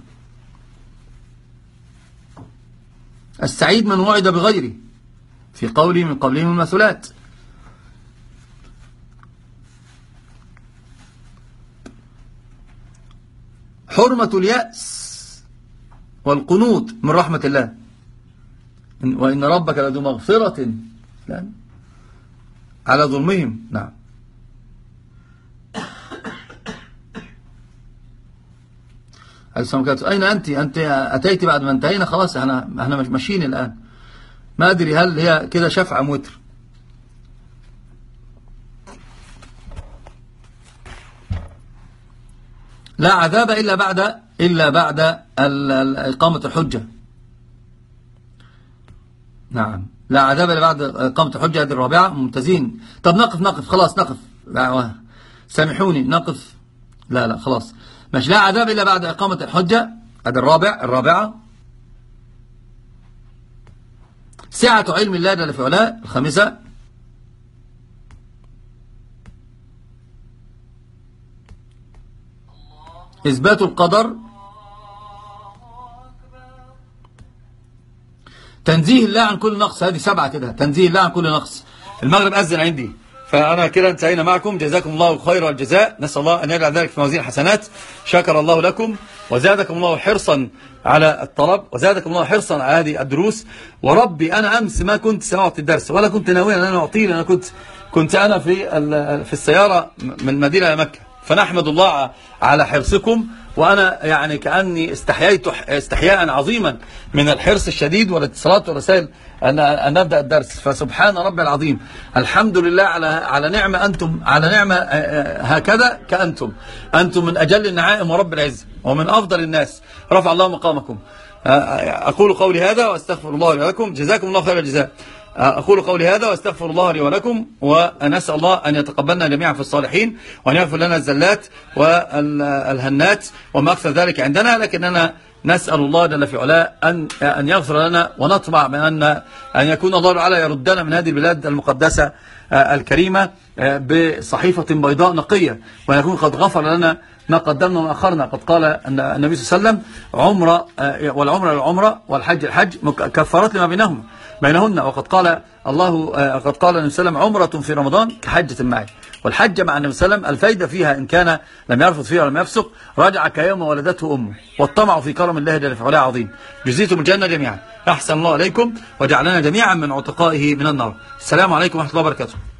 S1: السعيد من وعد بغيره في قوله من قولهم المثلات. حرمة اليأس والقنوط من رحمة الله، وإن ربك لذو مغفرة على ظلمهم. نعم. أين أنت؟ أنت أتيت بعد ما انتهينا، خلاص احنا احنا ماشيين الآن. ما أدري هل هي كده شفعة موتر. لا عذاب إلا بعد إلا بعد إقامة الحجة. نعم. لا عذاب إلا بعد إقامة الحجة. هذه الرابعة. ممتازين. طب نقف نقف خلاص نقف. سامحوني نقف. لا لا خلاص مش لا عذاب إلا بعد إقامة الحجة. هذا الرابع. الرابعة سعة علم الله جل في علاه. الخامسة إثبات القدر. تنزيه الله عن كل نقص. هذه سبعة كده. تنزيه الله عن كل نقص. المغرب أذن عندي، فأنا كده انتهينا معكم. جزاكم الله خير والجزاء. نسأل الله أن يجعل ذلك في موازين حسنات. شكر الله لكم وزادكم الله حرصا على الطلب، وزادكم الله حرصا على هذه الدروس. وربي أنا أمس ما كنت سمعت الدرس ولا كنت ناويا أن أنا أعطيه، لأن كنت كنت أنا في في السيارة من المدينة إلى مكة. فنحمد الله على حرصكم، وأنا يعني كأني استحييت استحياء عظيما من الحرص الشديد والاتصالات والرسائل أن أن نبدأ الدرس. فسبحان ربي العظيم. الحمد لله على على نعمة أنتم، على نعمة هكذا كأنتم. أنتم من أجل النعائم ورب العزة ومن أفضل الناس. رفع الله مقامكم. أقول قولي هذا وأستغفر الله لي ولكم. جزاكم الله خير الجزاء. أقول قولي هذا وأستغفر الله لي ولكم، ونسأل الله أن يتقبلنا جميعا في الصالحين، وأن يغفر لنا الزلات والهنات وما أكثر ذلك عندنا. لكننا نسأل الله جل في علاه أن أن يغفر لنا، ونطمع من أن أن يكون الله تعالى يردنا من هذه البلاد المقدسة الكريمة بصحيفة بيضاء نقية، وأن يكون قد غفر لنا ما قدمنا وما أخرنا. قد قال النبي صلى الله عليه وسلم: عمرة والعمرة للعمرة والحج الحج كفارات لما بينهما بينهن. وقد قال الله قد قال النبي صلى الله عليه وسلم: عمرة في رمضان كحجة معي. والحج مع النبي صلى الله عليه وسلم الفايدة فيها إن كان لم يرفض فيها ولم يفسق رجع كيوم ولدته أمه. والطمع في كرم الله جل في علاه عظيم. جزيتم الجنة جميعا. أحسن الله عليكم وجعلنا جميعا من عتقائه من النار. السلام عليكم ورحمة الله وبركاته.